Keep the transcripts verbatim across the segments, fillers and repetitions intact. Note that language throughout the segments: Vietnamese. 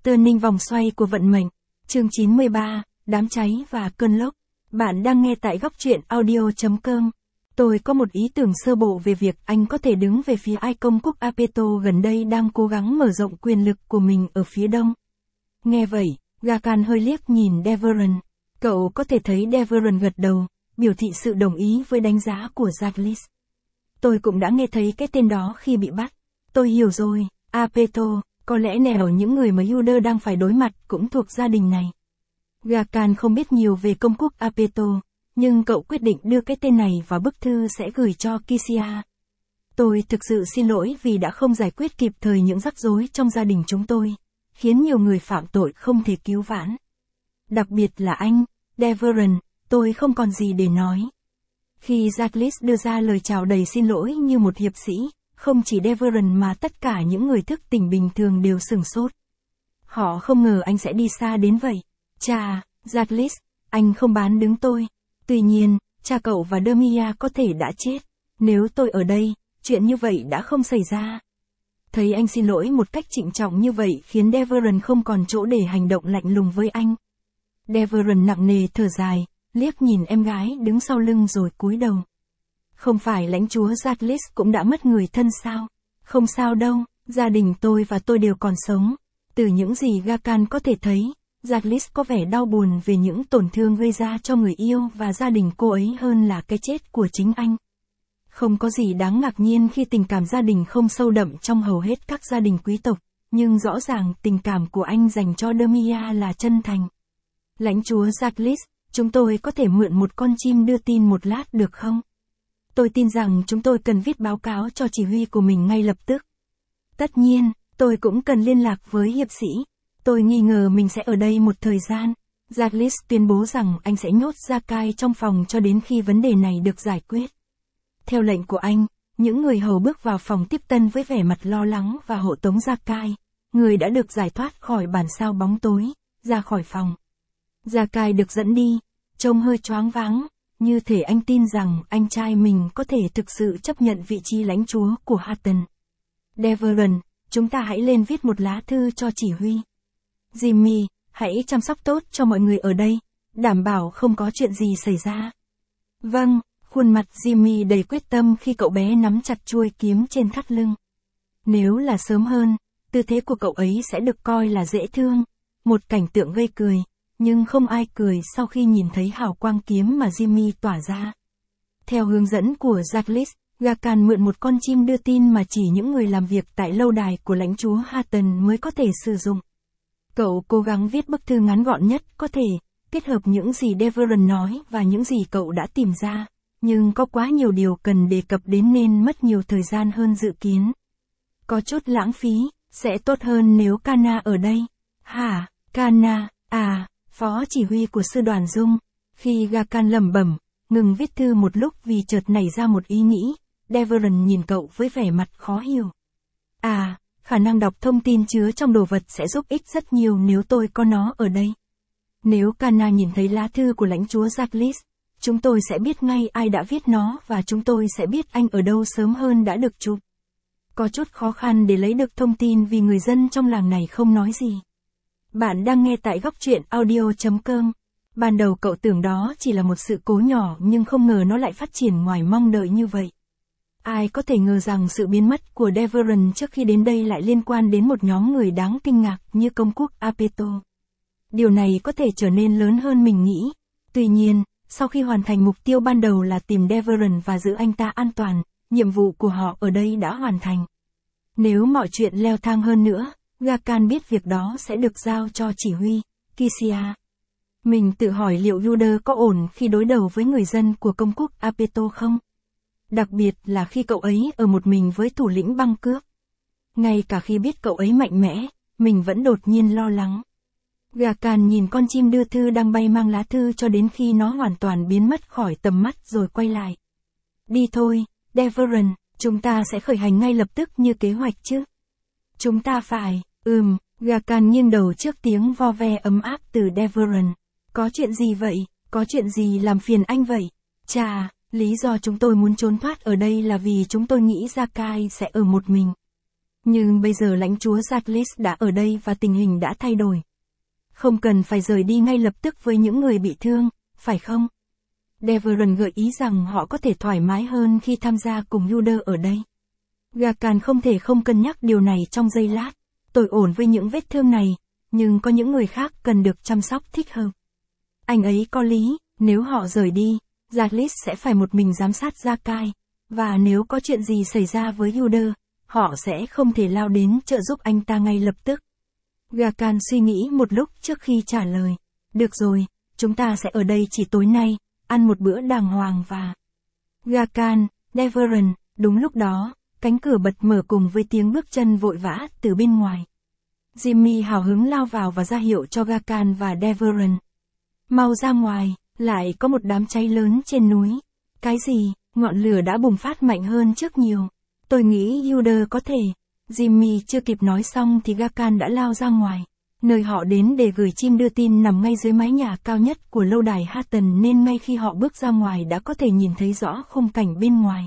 Turning vòng xoay của vận mệnh. Chương chín mươi ba, đám cháy và cơn lốc. Bạn đang nghe tại góc truyện audio chấm com. Tôi có một ý tưởng sơ bộ về việc anh có thể đứng về phía ai công quốc Apeto gần đây đang cố gắng mở rộng quyền lực của mình ở phía đông. Nghe vậy, Gakan hơi liếc nhìn Deveron. Cậu có thể thấy Deveron gật đầu, biểu thị sự đồng ý với đánh giá của Zaglis. Tôi cũng đã nghe thấy cái tên đó khi bị bắt. Tôi hiểu rồi, Apeto, có lẽ nẻo những người mà Yuder đang phải đối mặt cũng thuộc gia đình này. Gakan không biết nhiều về công quốc Apeto, nhưng cậu quyết định đưa cái tên này vào bức thư sẽ gửi cho Kisia. Tôi thực sự xin lỗi vì đã không giải quyết kịp thời những rắc rối trong gia đình chúng tôi, khiến nhiều người phạm tội không thể cứu vãn. Đặc biệt là anh, Deveron, tôi không còn gì để nói. Khi Zaglis đưa ra lời chào đầy xin lỗi như một hiệp sĩ, không chỉ Deveron mà tất cả những người thức tỉnh bình thường đều sửng sốt. Họ không ngờ anh sẽ đi xa đến vậy. Chà, Zaglis, anh không bán đứng tôi. Tuy nhiên, cha cậu và Dermia có thể đã chết. Nếu tôi ở đây, chuyện như vậy đã không xảy ra. Thấy anh xin lỗi một cách trịnh trọng như vậy khiến Deveron không còn chỗ để hành động lạnh lùng với anh. Deveron nặng nề thở dài, liếc nhìn em gái đứng sau lưng rồi cúi đầu. Không phải lãnh chúa Zaglis cũng đã mất người thân sao? Không sao đâu, gia đình tôi và tôi đều còn sống. Từ những gì Gakan có thể thấy, Zaglis có vẻ đau buồn về những tổn thương gây ra cho người yêu và gia đình cô ấy hơn là cái chết của chính anh. Không có gì đáng ngạc nhiên khi tình cảm gia đình không sâu đậm trong hầu hết các gia đình quý tộc, nhưng rõ ràng tình cảm của anh dành cho Dermia là chân thành. Lãnh chúa Zaglis, chúng tôi có thể mượn một con chim đưa tin một lát được không? Tôi tin rằng chúng tôi cần viết báo cáo cho chỉ huy của mình ngay lập tức. Tất nhiên, tôi cũng cần liên lạc với hiệp sĩ. Tôi nghi ngờ mình sẽ ở đây một thời gian. Zaglis tuyên bố rằng anh sẽ nhốt Zakai trong phòng cho đến khi vấn đề này được giải quyết. Theo lệnh của anh, những người hầu bước vào phòng tiếp tân với vẻ mặt lo lắng và hộ tống Zakai, người đã được giải thoát khỏi bản sao bóng tối, ra khỏi phòng. Zakai được dẫn đi, trông hơi choáng váng, như thể anh tin rằng anh trai mình có thể thực sự chấp nhận vị trí lãnh chúa của Hatton. Deveron, chúng ta hãy lên viết một lá thư cho chỉ huy. Jimmy, hãy chăm sóc tốt cho mọi người ở đây, đảm bảo không có chuyện gì xảy ra. Vâng, khuôn mặt Jimmy đầy quyết tâm khi cậu bé nắm chặt chuôi kiếm trên thắt lưng. Nếu là sớm hơn, tư thế của cậu ấy sẽ được coi là dễ thương, một cảnh tượng gây cười, nhưng không ai cười sau khi nhìn thấy hào quang kiếm mà Jimmy tỏa ra. Theo hướng dẫn của Zaglis, Gakan mượn một con chim đưa tin mà chỉ những người làm việc tại lâu đài của lãnh chúa Hatton mới có thể sử dụng. Cậu cố gắng viết bức thư ngắn gọn nhất có thể, kết hợp những gì Deveron nói và những gì cậu đã tìm ra, nhưng có quá nhiều điều cần đề cập đến nên mất nhiều thời gian hơn dự kiến. Có chút lãng phí, sẽ tốt hơn nếu Kana ở đây. Hả, Kana, à, phó chỉ huy của sư đoàn Dung. Khi Gakan lẩm bẩm, ngừng viết thư một lúc vì chợt nảy ra một ý nghĩ, Deveron nhìn cậu với vẻ mặt khó hiểu. À, khả năng đọc thông tin chứa trong đồ vật sẽ giúp ích rất nhiều nếu tôi có nó ở đây. Nếu Kana nhìn thấy lá thư của lãnh chúa Zaglis, chúng tôi sẽ biết ngay ai đã viết nó và chúng tôi sẽ biết anh ở đâu sớm hơn đã được chụp. Có chút khó khăn để lấy được thông tin vì người dân trong làng này không nói gì. Bạn đang nghe tại góc truyện audio chấm com. Ban đầu cậu tưởng đó chỉ là một sự cố nhỏ nhưng không ngờ nó lại phát triển ngoài mong đợi như vậy. Ai có thể ngờ rằng sự biến mất của Deveron trước khi đến đây lại liên quan đến một nhóm người đáng kinh ngạc như công quốc Apeto. Điều này có thể trở nên lớn hơn mình nghĩ. Tuy nhiên, sau khi hoàn thành mục tiêu ban đầu là tìm Deveron và giữ anh ta an toàn, nhiệm vụ của họ ở đây đã hoàn thành. Nếu mọi chuyện leo thang hơn nữa, Gakan biết việc đó sẽ được giao cho chỉ huy, Kisia. Mình tự hỏi liệu Yuder có ổn khi đối đầu với người dân của công quốc Apeto không? Đặc biệt là khi cậu ấy ở một mình với thủ lĩnh băng cướp. Ngay cả khi biết cậu ấy mạnh mẽ, mình vẫn đột nhiên lo lắng. Gakan nhìn con chim đưa thư đang bay mang lá thư cho đến khi nó hoàn toàn biến mất khỏi tầm mắt rồi quay lại. Đi thôi, Deveron, chúng ta sẽ khởi hành ngay lập tức như kế hoạch chứ? Chúng ta phải, ừm, Gakan nghiêng đầu trước tiếng vo ve ấm áp từ Deveron. Có chuyện gì vậy? Có chuyện gì làm phiền anh vậy? Chà, lý do chúng tôi muốn trốn thoát ở đây là vì chúng tôi nghĩ Zakai sẽ ở một mình. Nhưng bây giờ lãnh chúa Zaglis đã ở đây và tình hình đã thay đổi. Không cần phải rời đi ngay lập tức với những người bị thương, phải không? Deveron gợi ý rằng họ có thể thoải mái hơn khi tham gia cùng Yuder ở đây. Gakan không thể không cân nhắc điều này trong giây lát. Tôi ổn với những vết thương này, nhưng có những người khác cần được chăm sóc thích hợp. Anh ấy có lý, nếu họ rời đi, Zaglis sẽ phải một mình giám sát Zakai, và nếu có chuyện gì xảy ra với Yuder, họ sẽ không thể lao đến trợ giúp anh ta ngay lập tức. Gakan suy nghĩ một lúc trước khi trả lời. Được rồi, chúng ta sẽ ở đây chỉ tối nay, ăn một bữa đàng hoàng và... Gakan, Deveron, đúng lúc đó, cánh cửa bật mở cùng với tiếng bước chân vội vã từ bên ngoài. Jimmy hào hứng lao vào và ra hiệu cho Gakan và Deveron. Mau ra ngoài, lại có một đám cháy lớn trên núi. Cái gì, ngọn lửa đã bùng phát mạnh hơn trước nhiều. Tôi nghĩ Yuder có thể. Jimmy chưa kịp nói xong thì Gakan đã lao ra ngoài. Nơi họ đến để gửi chim đưa tin nằm ngay dưới mái nhà cao nhất của lâu đài Hatton nên ngay khi họ bước ra ngoài đã có thể nhìn thấy rõ khung cảnh bên ngoài.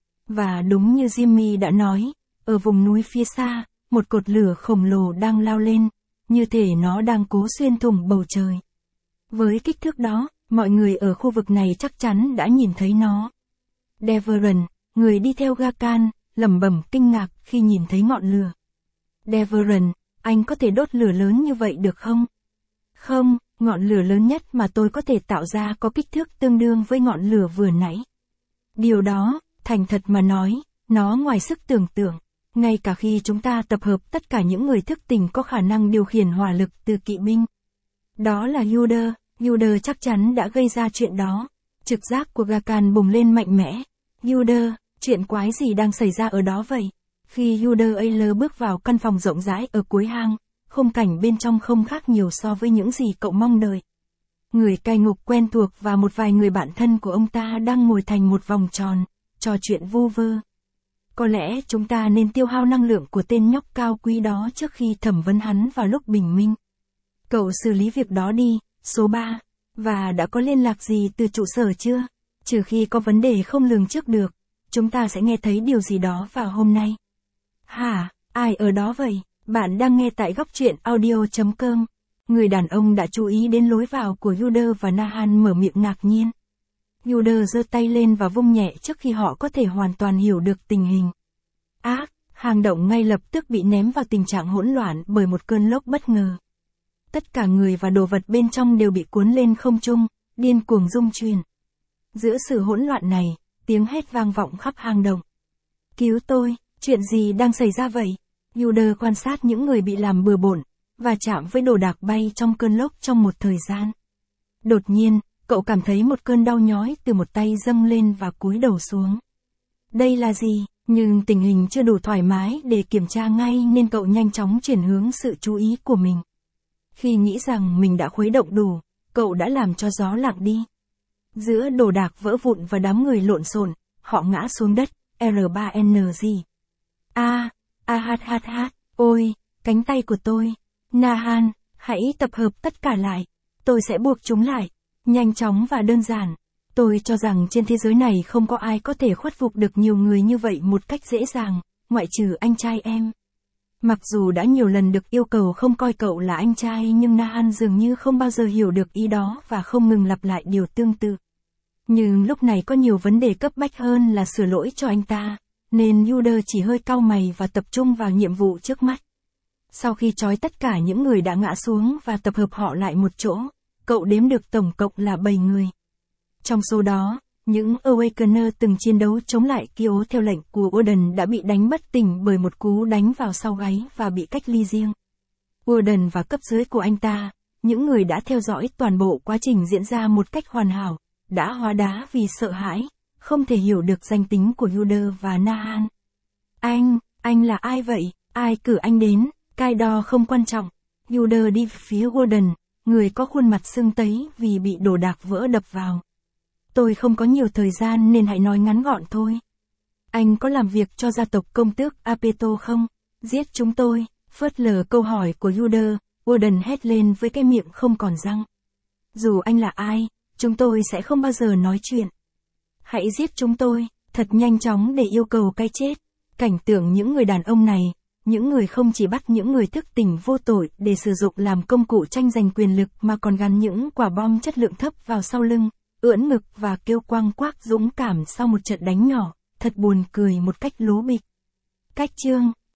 Và đúng như Jimmy đã nói, ở vùng núi phía xa, một cột lửa khổng lồ đang lao lên, như thể nó đang cố xuyên thủng bầu trời. Với kích thước đó, mọi người ở khu vực này chắc chắn đã nhìn thấy nó. Deveron, người đi theo Gakan, lẩm bẩm kinh ngạc khi nhìn thấy ngọn lửa. Deveron, anh có thể đốt lửa lớn như vậy được không? Không, ngọn lửa lớn nhất mà tôi có thể tạo ra có kích thước tương đương với ngọn lửa vừa nãy. Điều đó, thành thật mà nói, nó ngoài sức tưởng tượng. Ngay cả khi chúng ta tập hợp tất cả những người thức tỉnh có khả năng điều khiển hỏa lực từ kỵ binh. Đó là Yuder, Yuder chắc chắn đã gây ra chuyện đó. Trực giác của Gakan bùng lên mạnh mẽ. Yuder, chuyện quái gì đang xảy ra ở đó vậy? Khi Yuder Ayler bước vào căn phòng rộng rãi ở cuối hang, khung cảnh bên trong không khác nhiều so với những gì cậu mong đợi. Người cai ngục quen thuộc và một vài người bạn thân của ông ta đang ngồi thành một vòng tròn, trò chuyện vu vơ. Có lẽ chúng ta nên tiêu hao năng lượng của tên nhóc cao quý đó trước khi thẩm vấn hắn vào lúc bình minh. Cậu xử lý việc đó đi, số ba. Và đã có liên lạc gì từ trụ sở chưa? Trừ khi có vấn đề không lường trước được, chúng ta sẽ nghe thấy điều gì đó vào hôm nay. Hả, ai ở đó vậy? Bạn đang nghe tại góc truyện audio chấm com. Người đàn ông đã chú ý đến lối vào của Yuder và Nahan mở miệng ngạc nhiên. Yuder giơ tay lên và vung nhẹ trước khi họ có thể hoàn toàn hiểu được tình hình. Ác, hang động ngay lập tức bị ném vào tình trạng hỗn loạn bởi một cơn lốc bất ngờ. Tất cả người và đồ vật bên trong đều bị cuốn lên không trung, điên cuồng rung chuyển. Giữa sự hỗn loạn này, tiếng hét vang vọng khắp hang động. Cứu tôi, chuyện gì đang xảy ra vậy? Yuder quan sát những người bị làm bừa bộn, và chạm với đồ đạc bay trong cơn lốc trong một thời gian. Đột nhiên, cậu cảm thấy một cơn đau nhói từ một tay dâng lên và cúi đầu xuống. Đây là gì? Nhưng tình hình chưa đủ thoải mái để kiểm tra ngay nên cậu nhanh chóng chuyển hướng sự chú ý của mình. Khi nghĩ rằng mình đã khuấy động đủ, cậu đã làm cho gió lặng đi. Giữa đồ đạc vỡ vụn và đám người lộn xộn, họ ngã xuống đất, R ba N G. A, a hát hát hát, ôi, cánh tay của tôi. Nahan, hãy tập hợp tất cả lại. Tôi sẽ buộc chúng lại. Nhanh chóng và đơn giản. Tôi cho rằng trên thế giới này không có ai có thể khuất phục được nhiều người như vậy một cách dễ dàng, ngoại trừ anh trai em. Mặc dù đã nhiều lần được yêu cầu không coi cậu là anh trai nhưng Nahan dường như không bao giờ hiểu được ý đó và không ngừng lặp lại điều tương tự. Nhưng lúc này có nhiều vấn đề cấp bách hơn là sửa lỗi cho anh ta, nên Yuder chỉ hơi cau mày và tập trung vào nhiệm vụ trước mắt. Sau khi trói tất cả những người đã ngã xuống và tập hợp họ lại một chỗ, cậu đếm được tổng cộng là bảy người. Trong số đó, những Awakener từng chiến đấu chống lại Kyo theo lệnh của Woden đã bị đánh bất tỉnh bởi một cú đánh vào sau gáy và bị cách ly riêng. Woden và cấp dưới của anh ta, những người đã theo dõi toàn bộ quá trình diễn ra một cách hoàn hảo, đã hóa đá vì sợ hãi, không thể hiểu được danh tính của Yuder và Nahan. Anh, anh là ai vậy? Ai cử anh đến? Cái đo không quan trọng. Yuder đi phía Woden, người có khuôn mặt sưng tấy vì bị đồ đạc vỡ đập vào. Tôi không có nhiều thời gian nên hãy nói ngắn gọn thôi. Anh có làm việc cho gia tộc công tước Apeto không? Giết chúng tôi. Phớt lờ câu hỏi của Yuder, Woden hét lên với cái miệng không còn răng. Dù anh là ai, chúng tôi sẽ không bao giờ nói chuyện. Hãy giết chúng tôi, thật nhanh chóng để yêu cầu cái chết. Cảnh tượng những người đàn ông này, những người không chỉ bắt những người thức tỉnh vô tội để sử dụng làm công cụ tranh giành quyền lực mà còn gắn những quả bom chất lượng thấp vào sau lưng, ưỡn ngực và kêu quang quác dũng cảm sau một trận đánh nhỏ, thật buồn cười một cách lố bịch. Cách chương